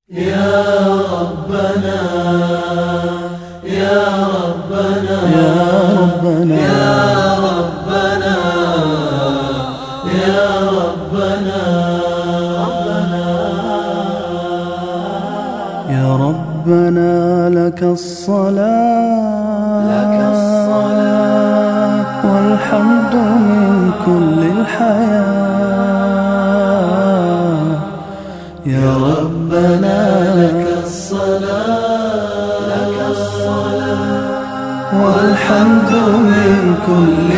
يا ربنا يا ربنا يا ربنا يا ربنا يا ربنا لك الصلاة والحمد من كل الحياة. يا ربنا لك الصلاة والحمد من كل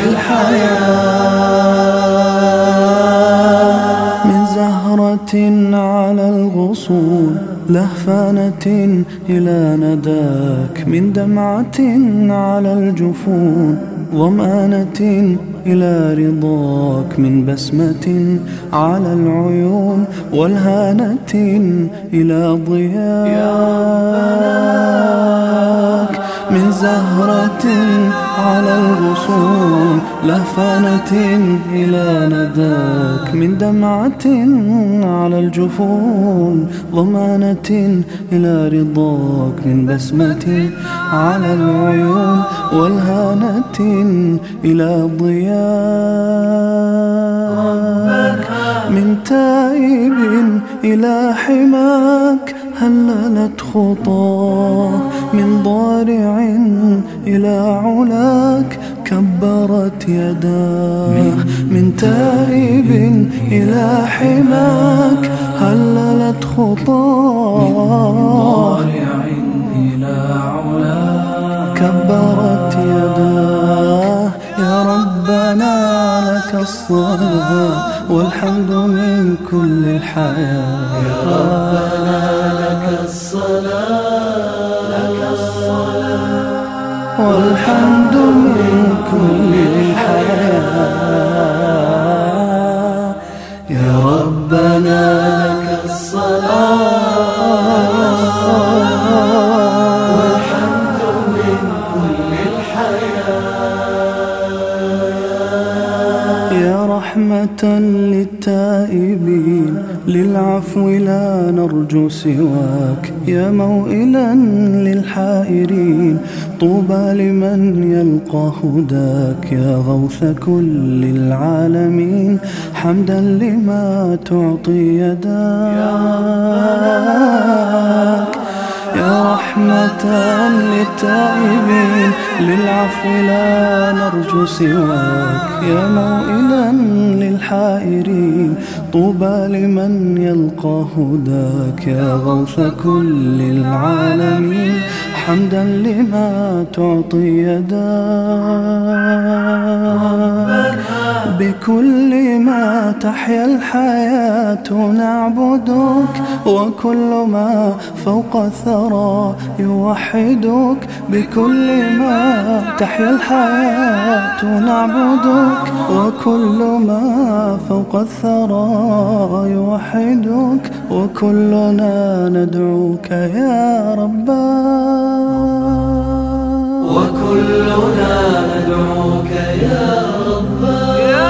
الحياة. من زهرة على الغصون لهفانة إلى نداك، من دمعة على الجفون ضمانة إلى رضاك، من بسمة على العيون والهانة إلى ضياك. من زهرة على الغصون لهفانة إلى نداك، من دمعة على الجفون ضمانة إلى رضاك، من بسمة على العيون والهانة إلى ضياك. من تائب إلى حماك هللت خطاه، من ضارع إلى علاك كبرت يداه. من تائب إلى حماك هللت خطاه، من ضارع إلى علاك كبرت يداه. يا ربنا لك الصلاة والحمد من كل الحياة. يا ربنا لك الصلاة والحمد من كل الحياة. يا ربنا لك الصلاة والحمد من كل الحياة. يا رحمة للتائبين للعفو لا نرجو سواك، يا موئلا للحائرين طوبى لمن يلقى هداك. يا غوث كل العالمين حمدا لما تعطي يداك. يا رحمة للتائبين للعفو لا نرجو سواك، يا موئلا للحائرين طوبى لمن يلقى هداك. يا غوث كل العالمين حمدا لما تعطي يداك. بكل ما تحيا الحياة نعبدك، وكل ما فوق الثرى يوحدك. بكل ما تحيا الحياة نعبدك، وكل ما فوق الثرى يوحدك. وكلنا ندعوك يا ربنا، وكلنا ندعوك يا ربنا،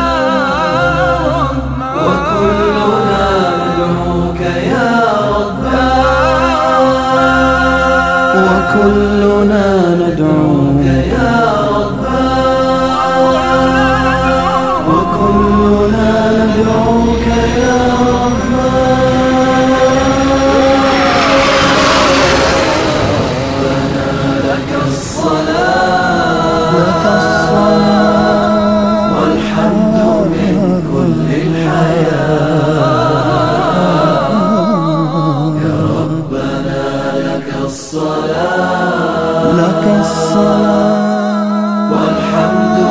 وكلنا ندعوك يا ربنا، وكلنا ندعوك يا ربنا، وكلنا ندعوك يا ربنا. ربنا لك الصلاة والحمد من كل الحياة. يا ربنا لك الصلاة لك الصلاة والحمد